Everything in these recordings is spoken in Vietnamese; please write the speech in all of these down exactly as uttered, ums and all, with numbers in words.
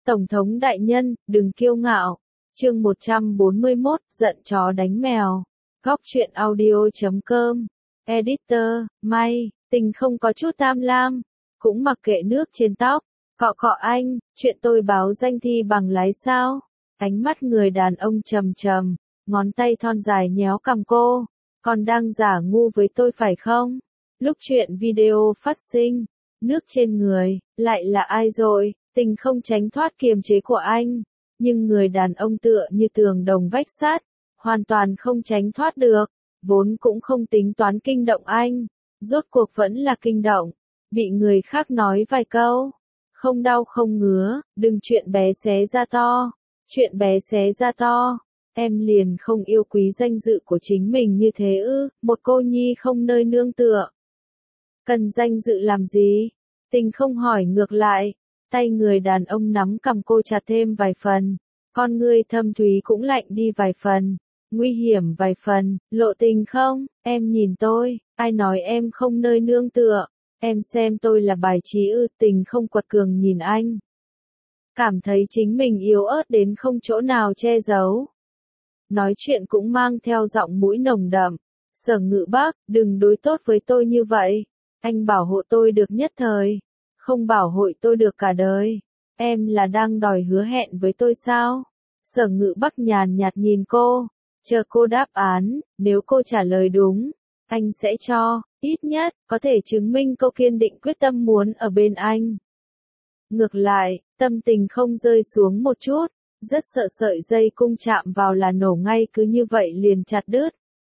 Tổng thống đại nhân, đừng kiêu ngạo. Chương một trăm bốn mươi mốt, giận chó đánh mèo. Góc truyện audio chấm com. Editor, May, tình không có chút tham lam, cũng mặc kệ nước trên tóc. Cọ cọ anh, chuyện tôi báo danh thi bằng lái sao? Ánh mắt người đàn ông trầm trầm, ngón tay thon dài nhéo cằm cô. Còn đang giả ngu với tôi phải không? Lúc chuyện video phát sinh, nước trên người, lại là ai rồi? Tình không tránh thoát kiềm chế của anh, nhưng người đàn ông tựa như tường đồng vách sắt, hoàn toàn không tránh thoát được, vốn cũng không tính toán kinh động anh, rốt cuộc vẫn là kinh động, bị người khác nói vài câu, không đau không ngứa, đừng chuyện bé xé ra to, chuyện bé xé ra to, em liền không yêu quý danh dự của chính mình như thế ư, một cô nhi không nơi nương tựa. Cần danh dự làm gì? Tình không hỏi ngược lại. Tay người đàn ông nắm cầm cô chặt thêm vài phần, con ngươi thâm thúy cũng lạnh đi vài phần, nguy hiểm vài phần, lộ tình không, em nhìn tôi, ai nói em không nơi nương tựa, em xem tôi là bài trí ư? Tình không quật cường nhìn anh, cảm thấy chính mình yếu ớt đến không chỗ nào che giấu. Nói chuyện cũng mang theo giọng mũi nồng đậm, Sở Ngự Bắc, đừng đối tốt với tôi như vậy, anh bảo hộ tôi được nhất thời. Không bảo hộ tôi được cả đời. Em là đang đòi hứa hẹn với tôi sao? Sở Ngự Bắc nhàn nhạt nhìn cô, chờ cô đáp án, nếu cô trả lời đúng, anh sẽ cho, ít nhất, có thể chứng minh cô kiên định quyết tâm muốn ở bên anh. Ngược lại, tâm tình không rơi xuống một chút, rất sợ sợi dây cung chạm vào là nổ ngay cứ như vậy liền chặt đứt.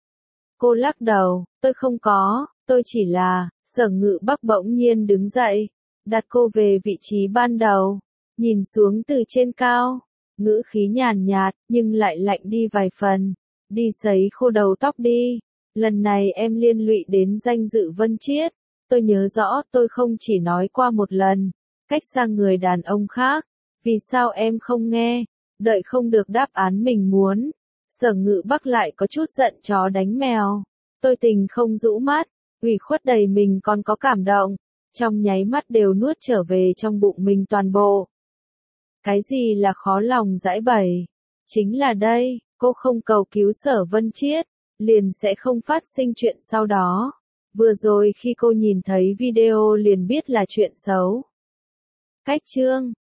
Cô lắc đầu, tôi không có, tôi chỉ là, Sở Ngự Bắc bỗng nhiên đứng dậy. Đặt cô về vị trí ban đầu, nhìn xuống từ trên cao, ngữ khí nhàn nhạt, nhưng lại lạnh đi vài phần, đi sấy khô đầu tóc đi, lần này em liên lụy đến danh dự Vân Chiết, tôi nhớ rõ tôi không chỉ nói qua một lần, cách sang người đàn ông khác, vì sao em không nghe, đợi không được đáp án mình muốn, Sở Ngự Bắc lại có chút giận chó đánh mèo, tôi tình không rũ mắt, ủy khuất đầy mình còn có cảm động. Trong nháy mắt đều nuốt trở về trong bụng mình toàn bộ. Cái gì là khó lòng giải bày? Chính là đây, cô không cầu cứu Sở Vân Chiết, liền sẽ không phát sinh chuyện sau đó. Vừa rồi khi cô nhìn thấy video liền biết là chuyện xấu. Cách chương